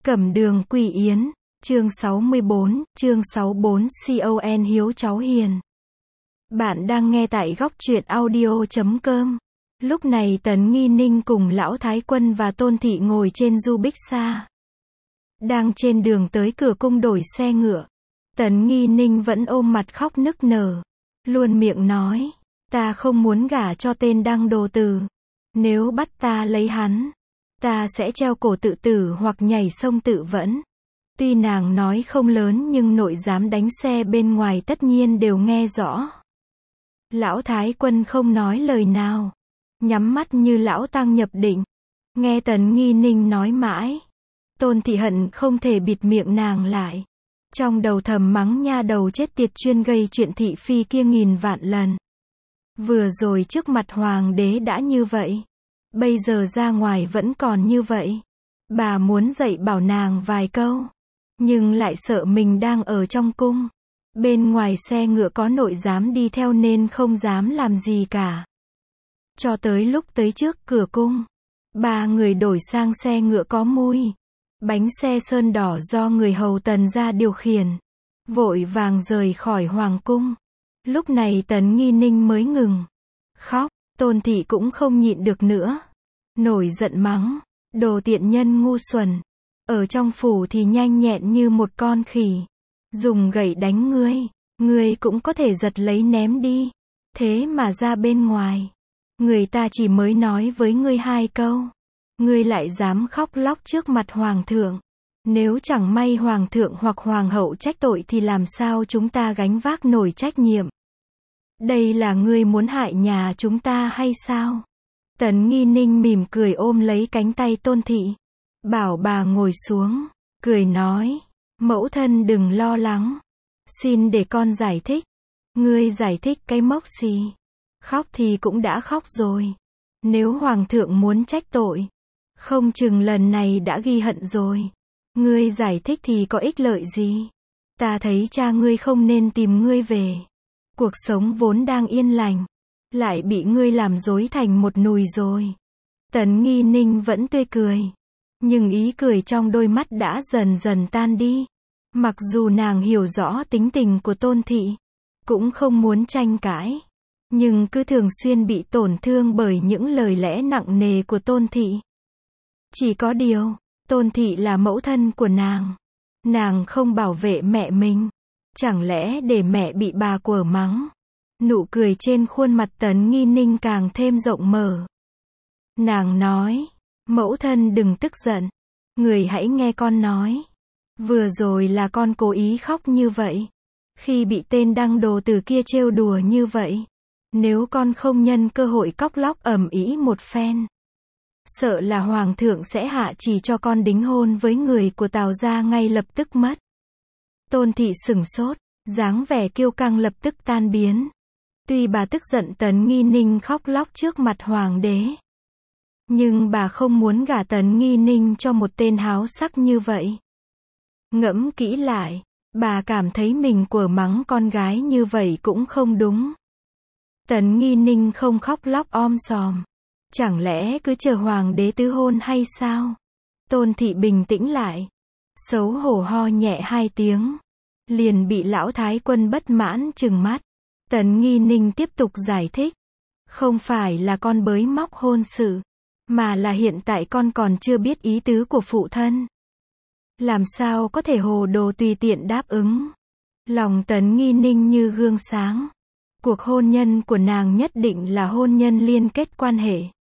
Cẩm đường Quỳ Yến, chương 64, chương 64 CON Hiếu cháu hiền. Bạn đang nghe tại góc truyện audio.com. Lúc này Tấn Nghi Ninh cùng Lão Thái Quân và Tôn Thị ngồi trên du bích xa. Đang trên đường tới cửa cung đổi xe ngựa. Tấn Nghi Ninh vẫn ôm mặt khóc nức nở. Luôn miệng nói, ta không muốn gả cho tên Đăng Đồ Tử. Nếu bắt ta lấy hắn, ta sẽ treo cổ tự tử hoặc nhảy sông tự vẫn. Tuy nàng nói không lớn nhưng nội giám đánh xe bên ngoài tất nhiên đều nghe rõ. Lão Thái Quân không nói lời nào, nhắm mắt như lão tăng nhập định. Nghe Tấn Nghi Ninh nói mãi, Tôn Thị hận không thể bịt miệng nàng lại. Trong đầu thầm mắng nha đầu chết tiệt chuyên gây chuyện thị phi kia nghìn vạn lần. Vừa rồi trước mặt hoàng đế đã như vậy, bây giờ ra ngoài vẫn còn như vậy. Bà muốn dạy bảo nàng vài câu, nhưng lại sợ mình đang ở trong cung. Bên ngoài xe ngựa có nội giám đi theo nên không dám làm gì cả. Cho tới lúc tới trước cửa cung, ba người đổi sang xe ngựa có mui. Bánh xe sơn đỏ do người hầu Tần gia điều khiển. Vội vàng rời khỏi hoàng cung. Lúc này Tấn Nghi Ninh mới ngừng khóc. Tôn Thị cũng không nhịn được nữa, nổi giận mắng, đồ tiện nhân ngu xuẩn. Ở trong phủ thì nhanh nhẹn như một con khỉ. Dùng gậy đánh ngươi cũng có thể giật lấy ném đi. Thế mà ra bên ngoài, người ta chỉ mới nói với ngươi hai câu, ngươi lại dám khóc lóc trước mặt hoàng thượng. Nếu chẳng may hoàng thượng hoặc hoàng hậu trách tội thì làm sao chúng ta gánh vác nổi trách nhiệm? Đây là ngươi muốn hại nhà chúng ta hay sao? Tấn Nghi Ninh mỉm cười ôm lấy cánh tay Tôn Thị, bảo bà ngồi xuống, cười nói, mẫu thân đừng lo lắng, xin để con giải thích. Ngươi giải thích cái mốc gì? Khóc thì cũng đã khóc rồi. Nếu hoàng thượng muốn trách tội, không chừng lần này đã ghi hận rồi. Ngươi giải thích thì có ích lợi gì? Ta thấy cha ngươi không nên tìm ngươi về. Cuộc sống vốn đang yên lành, lại bị ngươi làm rối thành một nùi rồi. Tấn Nghi Ninh vẫn tươi cười, nhưng ý cười trong đôi mắt đã dần dần tan đi. Mặc dù nàng hiểu rõ tính tình của Tôn Thị, cũng không muốn tranh cãi, nhưng cứ thường xuyên bị tổn thương bởi những lời lẽ nặng nề của Tôn Thị. Chỉ có điều, Tôn Thị là mẫu thân của nàng không bảo vệ mẹ mình, chẳng lẽ để mẹ bị bà quở mắng? Nụ cười trên khuôn mặt Tấn Nghi Ninh càng thêm rộng mở. Nàng nói, mẫu thân đừng tức giận, người hãy nghe con nói. Vừa rồi là con cố ý khóc như vậy, khi bị tên Đăng Đồ Tử kia trêu đùa như vậy. Nếu con không nhân cơ hội cóc lóc ầm ĩ một phen, sợ là hoàng thượng sẽ hạ chỉ cho con đính hôn với người của Tào gia ngay lập tức mất. Tôn Thị sửng sốt, dáng vẻ kiêu căng lập tức tan biến. Tuy bà tức giận Tấn Nghi Ninh khóc lóc trước mặt hoàng đế, nhưng bà không muốn gả Tấn Nghi Ninh cho một tên háo sắc như vậy. Ngẫm kỹ lại, bà cảm thấy mình quở mắng con gái như vậy cũng không đúng. Tấn Nghi Ninh không khóc lóc om sòm, chẳng lẽ cứ chờ hoàng đế tứ hôn hay sao? Tôn Thị bình tĩnh lại, xấu hổ ho nhẹ hai tiếng, liền bị Lão Thái Quân bất mãn trừng mắt. Tấn Nghi Ninh tiếp tục giải thích, không phải là con bới móc hôn sự, mà là hiện tại con còn chưa biết ý tứ của phụ thân. Làm sao có thể hồ đồ tùy tiện đáp ứng? Lòng Tấn Nghi Ninh như gương sáng. Cuộc hôn nhân của nàng nhất định là hôn nhân liên kết quan hệ.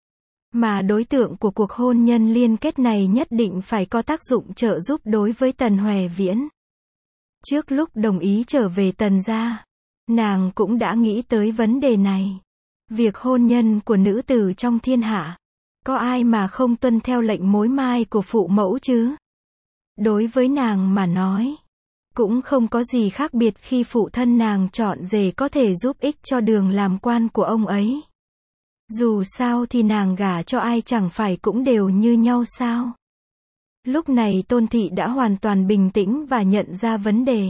Mà đối tượng của cuộc hôn nhân liên kết này nhất định phải có tác dụng trợ giúp đối với Tần Hoè Viễn. Trước lúc đồng ý trở về Tần gia, nàng cũng đã nghĩ tới vấn đề này. Việc hôn nhân của nữ tử trong thiên hạ, có ai mà không tuân theo lệnh mối mai của phụ mẫu chứ? Đối với nàng mà nói, cũng không có gì khác biệt khi phụ thân nàng chọn rể có thể giúp ích cho đường làm quan của ông ấy. Dù sao thì nàng gả cho ai chẳng phải cũng đều như nhau sao? Lúc này Tôn Thị đã hoàn toàn bình tĩnh và nhận ra vấn đề.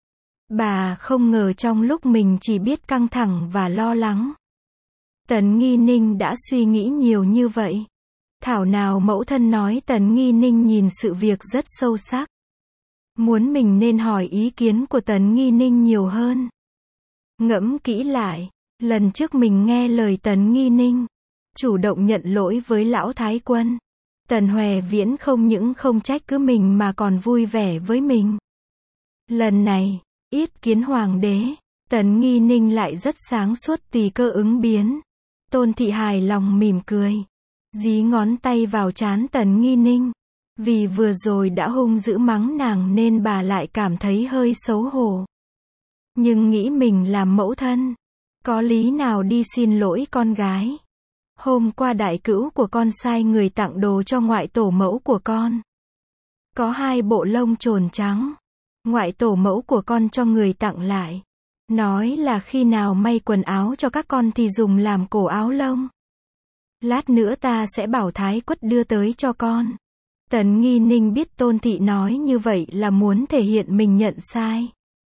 Bà không ngờ trong lúc mình chỉ biết căng thẳng và lo lắng, Tấn Nghi Ninh đã suy nghĩ nhiều như vậy. Thảo nào mẫu thân nói Tần Nghi Ninh nhìn sự việc rất sâu sắc. Muốn mình nên hỏi ý kiến của Tần Nghi Ninh nhiều hơn. Ngẫm kỹ lại, lần trước mình nghe lời Tần Nghi Ninh, chủ động nhận lỗi với lão Thái Quân. Tần Hoè Viễn không những không trách cứ mình mà còn vui vẻ với mình. Lần này, yết kiến hoàng đế, Tần Nghi Ninh lại rất sáng suốt tùy cơ ứng biến. Tôn thị hài lòng mỉm cười, dí ngón tay vào trán Tần Nghi Ninh. Vì vừa rồi đã hung dữ mắng nàng nên bà lại cảm thấy hơi xấu hổ. Nhưng nghĩ mình làm mẫu thân, có lý nào đi xin lỗi con gái. Hôm qua đại cữu của con sai người tặng đồ cho ngoại tổ mẫu của con. Có 2 bộ lông chồn trắng. Ngoại tổ mẫu của con cho người tặng lại. Nói là khi nào may quần áo cho các con thì dùng làm cổ áo lông. Lát nữa ta sẽ bảo Thái Quất đưa tới cho con. Tần Nghi Ninh biết Tôn thị nói như vậy là muốn thể hiện mình nhận sai.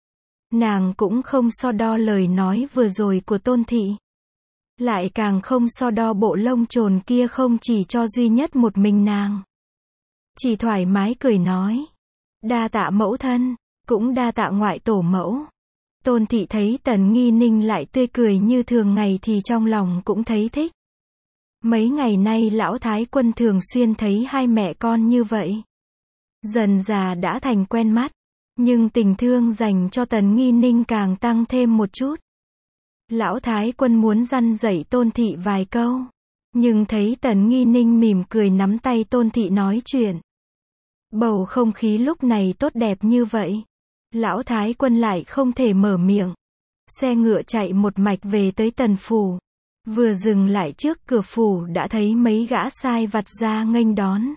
Nàng cũng không so đo lời nói vừa rồi của Tôn thị. Lại càng không so đo bộ lông chồn kia không chỉ cho duy nhất một mình nàng. Chỉ thoải mái cười nói. Đa tạ mẫu thân, cũng đa tạ ngoại tổ mẫu. Tôn thị thấy Tần Nghi Ninh lại tươi cười như thường ngày thì trong lòng cũng thấy thích. Mấy ngày nay lão Thái Quân thường xuyên thấy hai mẹ con như vậy. Dần già đã thành quen mắt. Nhưng tình thương dành cho Tần Nghi Ninh càng tăng thêm một chút. Lão Thái Quân muốn răn dạy Tôn thị vài câu. Nhưng thấy Tần Nghi Ninh mỉm cười nắm tay Tôn thị nói chuyện. Bầu không khí lúc này tốt đẹp như vậy. Lão Thái Quân lại không thể mở miệng. Xe ngựa chạy một mạch về tới Tần phủ. Vừa dừng lại trước cửa phủ đã thấy mấy gã sai vặt ra nghênh đón.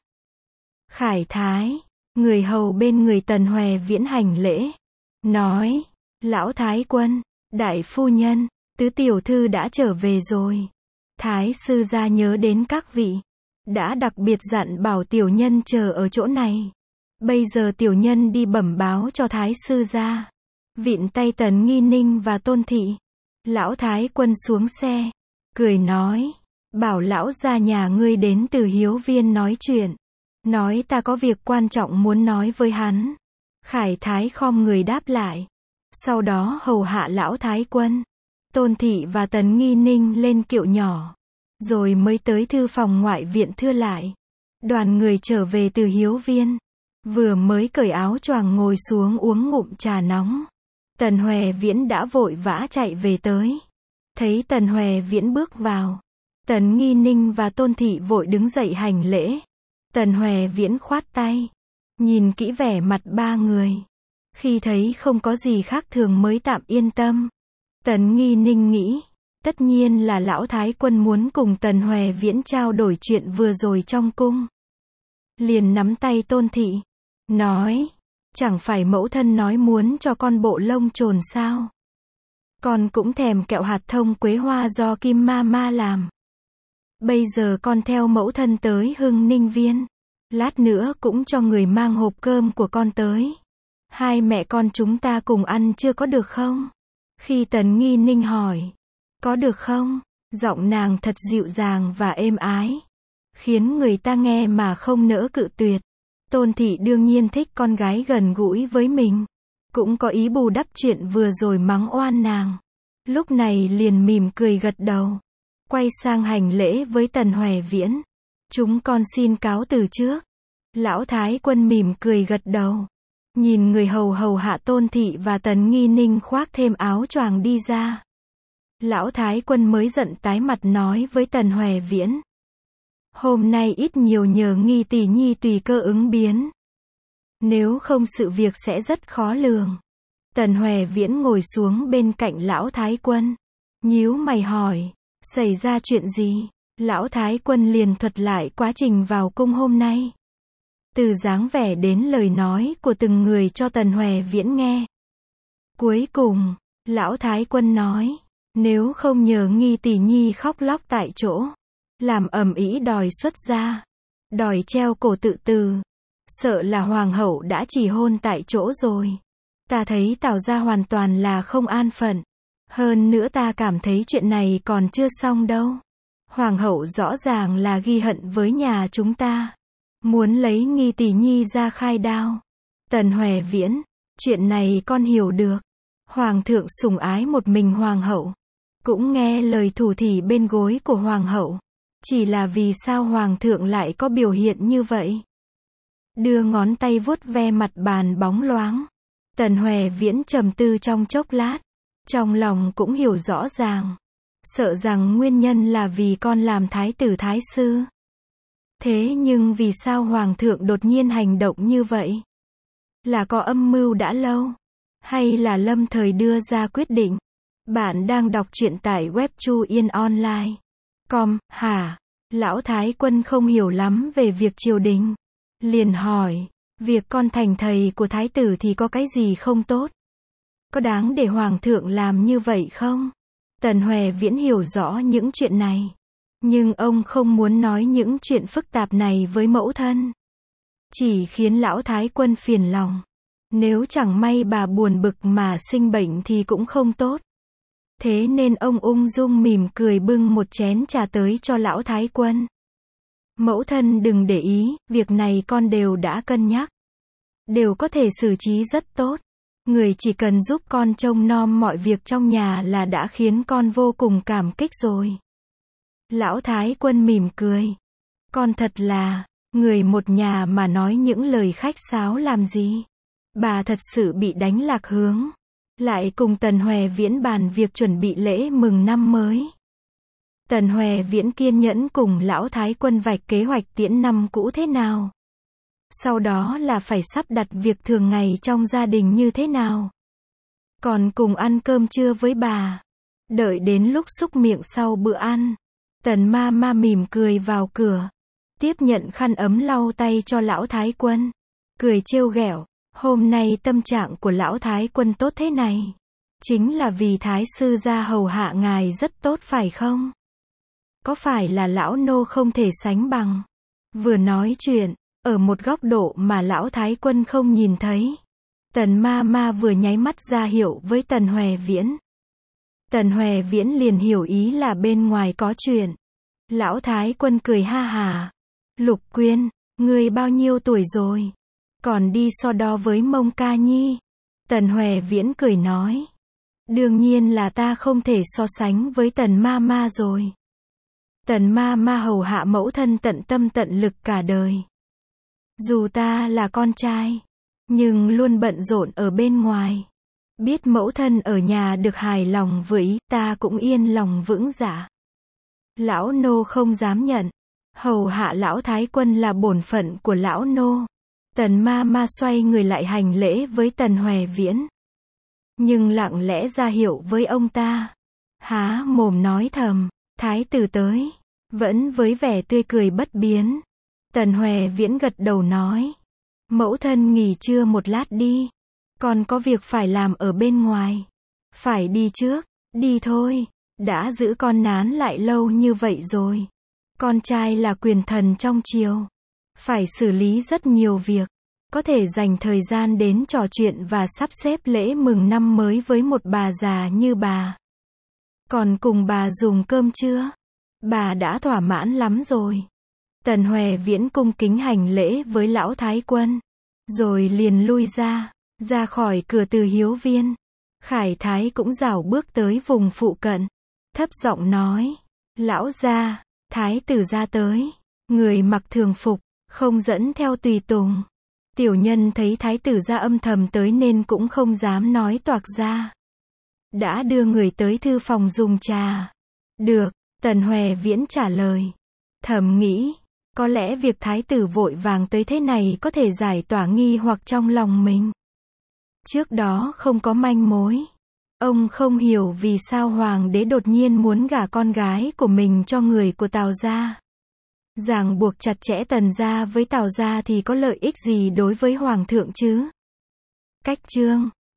Khải Thái, người hầu bên người Tần Hoè Viễn hành lễ. Nói, lão Thái Quân, đại phu nhân, tứ tiểu thư đã trở về rồi. Thái sư gia nhớ đến các vị. Đã đặc biệt dặn bảo tiểu nhân chờ ở chỗ này. Bây giờ tiểu nhân đi bẩm báo cho Thái sư gia. Vịn tay Tần Nghi Ninh và Tôn thị. Lão Thái Quân xuống xe. Cười nói, bảo lão gia nhà ngươi đến từ Hiếu Viên nói chuyện. Nói ta có việc quan trọng muốn nói với hắn. Khải Thái khom người đáp lại. Sau đó hầu hạ lão Thái Quân, Tôn thị và Tần Nghi Ninh lên kiệu nhỏ. Rồi mới tới thư phòng ngoại viện thưa lại. Đoàn người trở về từ Hiếu Viên. Vừa mới cởi áo choàng ngồi xuống uống ngụm trà nóng. Tần Hoè Viễn đã vội vã chạy về tới. Thấy Tần Hoè Viễn bước vào. Tần Nghi Ninh và Tôn thị vội đứng dậy hành lễ. Tần Hoè Viễn khoát tay. Nhìn kỹ vẻ mặt ba người. Khi thấy không có gì khác thường mới tạm yên tâm. Tần Nghi Ninh nghĩ. Tất nhiên là lão Thái Quân muốn cùng Tần Hoè Viễn trao đổi chuyện vừa rồi trong cung. Liền nắm tay Tôn thị. Nói. Chẳng phải mẫu thân nói muốn cho con bộ lông chồn sao? Con cũng thèm kẹo hạt thông quế hoa do Kim Ma Ma làm. Bây giờ con theo mẫu thân tới Hưng Ninh Viên. Lát nữa cũng cho người mang hộp cơm của con tới. Hai mẹ con chúng ta cùng ăn chưa có được không? Khi Tần Nghi Ninh hỏi. Có được không? Giọng nàng thật dịu dàng và êm ái. Khiến người ta nghe mà không nỡ cự tuyệt. Tôn thị đương nhiên thích con gái gần gũi với mình. Cũng có ý bù đắp chuyện vừa rồi mắng oan nàng. Lúc này liền mỉm cười gật đầu. Quay sang hành lễ với Tần Hoè Viễn. Chúng con xin cáo từ trước. Lão Thái Quân mỉm cười gật đầu. Nhìn người hầu hạ Tôn thị và Tần Nghi Ninh khoác thêm áo choàng đi ra. Lão Thái Quân mới giận tái mặt nói với Tần Hoè Viễn. Hôm nay ít nhiều nhờ Nghi tỷ nhi tùy cơ ứng biến. Nếu không sự việc sẽ rất khó lường. Tần Hoè Viễn ngồi xuống bên cạnh lão Thái Quân. Nhíu mày hỏi. Xảy ra chuyện gì? Lão Thái Quân liền thuật lại quá trình vào cung hôm nay. Từ dáng vẻ đến lời nói của từng người cho Tần Hoè Viễn nghe. Cuối cùng, lão Thái Quân nói. Nếu không nhờ Nghi tỷ nhi khóc lóc tại chỗ. Làm ầm ĩ đòi xuất gia. Đòi treo cổ tự tử. Sợ là hoàng hậu đã chỉ hôn tại chỗ rồi. Ta thấy Tào gia hoàn toàn là không an phận. Hơn nữa ta cảm thấy chuyện này còn chưa xong đâu. Hoàng hậu rõ ràng là ghi hận với nhà chúng ta. Muốn lấy Nghi tỷ nhi ra khai đao. Tần Hoè Viễn, chuyện này con hiểu được. Hoàng thượng sủng ái một mình hoàng hậu. Cũng nghe lời thủ thỉ bên gối của hoàng hậu. Chỉ là vì sao hoàng thượng lại có biểu hiện như vậy? Đưa ngón tay vuốt ve mặt bàn bóng loáng. Tần Hoè Viễn trầm tư trong chốc lát. Trong lòng cũng hiểu rõ ràng. Sợ rằng nguyên nhân là vì con làm thái tử thái sư. Thế nhưng vì sao hoàng thượng đột nhiên hành động như vậy? Là có âm mưu đã lâu? Hay là lâm thời đưa ra quyết định? Bạn đang đọc truyện tại web Chu Yên Online. Hả? Lão Thái Quân không hiểu lắm về việc triều đình. Liền hỏi, việc con thành thầy của thái tử thì có cái gì không tốt? Có đáng để hoàng thượng làm như vậy không? Tần Hoè Viễn hiểu rõ những chuyện này. Nhưng ông không muốn nói những chuyện phức tạp này với mẫu thân. Chỉ khiến lão Thái Quân phiền lòng. Nếu chẳng may bà buồn bực mà sinh bệnh thì cũng không tốt. Thế nên ông ung dung mỉm cười bưng một chén trà tới cho lão Thái Quân. Mẫu thân đừng để ý, việc này con đều đã cân nhắc. Đều có thể xử trí rất tốt. Người chỉ cần giúp con trông nom mọi việc trong nhà là đã khiến con vô cùng cảm kích rồi. Lão Thái Quân mỉm cười. Con thật là, người một nhà mà nói những lời khách sáo làm gì. Bà thật sự bị đánh lạc hướng. Lại cùng Tần Hoè Viễn bàn việc chuẩn bị lễ mừng năm mới. Tần Hoè Viễn kiên nhẫn cùng lão Thái Quân vạch kế hoạch tiễn năm cũ thế nào. Sau đó là phải sắp đặt việc thường ngày trong gia đình như thế nào. Còn cùng ăn cơm trưa với bà. Đợi đến lúc xúc miệng sau bữa ăn. Tần ma ma mỉm cười vào cửa. Tiếp nhận khăn ấm lau tay cho lão Thái Quân. Cười trêu ghẹo. Hôm nay tâm trạng của lão Thái Quân tốt thế này. Chính là vì Thái sư gia hầu hạ ngài rất tốt phải không? Có phải là lão nô không thể sánh bằng? Vừa nói chuyện, ở một góc độ mà lão Thái Quân không nhìn thấy. Tần ma ma vừa nháy mắt ra hiệu với Tần Hoè Viễn. Tần Hoè Viễn liền hiểu ý là bên ngoài có chuyện. Lão Thái Quân cười ha hà. Lục Quyên, ngươi bao nhiêu tuổi rồi? Còn đi so đo với Mông Ca Nhi. Tần Hoè Viễn cười nói. Đương nhiên là ta không thể so sánh với Tần ma ma rồi. Tần ma ma hầu hạ mẫu thân tận tâm tận lực cả đời. Dù ta là con trai, nhưng luôn bận rộn ở bên ngoài. Biết mẫu thân ở nhà được hài lòng với ta cũng yên lòng vững dạ. Lão nô không dám nhận. Hầu hạ lão Thái Quân là bổn phận của lão nô. Tần ma ma xoay người lại hành lễ với Tần Hoè Viễn. Nhưng lặng lẽ ra hiệu với ông ta. Há mồm nói thầm, thái tử tới. Vẫn với vẻ tươi cười bất biến. Tần Hoè Viễn gật đầu nói. Mẫu thân nghỉ trưa một lát đi. Còn có việc phải làm ở bên ngoài. Phải đi trước, đi thôi. Đã giữ con nán lại lâu như vậy rồi. Con trai là quyền thần trong triều. Phải xử lý rất nhiều việc. Có thể dành thời gian đến trò chuyện và sắp xếp lễ mừng năm mới với một bà già như bà. Còn cùng bà dùng cơm trưa. Bà đã thỏa mãn lắm rồi. Tần Hoè Viễn cung kính hành lễ với lão Thái Quân. Rồi liền lui ra khỏi cửa Từ Hiếu Viên. Khải Thái cũng rảo bước tới vùng phụ cận. Thấp giọng nói. Lão gia, thái tử ra tới. Người mặc thường phục, không dẫn theo tùy tùng. Tiểu nhân thấy thái tử ra âm thầm tới nên cũng không dám nói toạc ra. Đã đưa người tới thư phòng dùng trà. Được, Tần Hoè Viễn trả lời. Thầm nghĩ, có lẽ việc thái tử vội vàng tới thế này có thể giải tỏa nghi hoặc trong lòng mình. Trước đó không có manh mối. Ông không hiểu vì sao hoàng đế đột nhiên muốn gả con gái của mình cho người của Tào gia. Ràng buộc chặt chẽ Tần gia với Tào gia thì có lợi ích gì đối với hoàng thượng chứ? Cách chương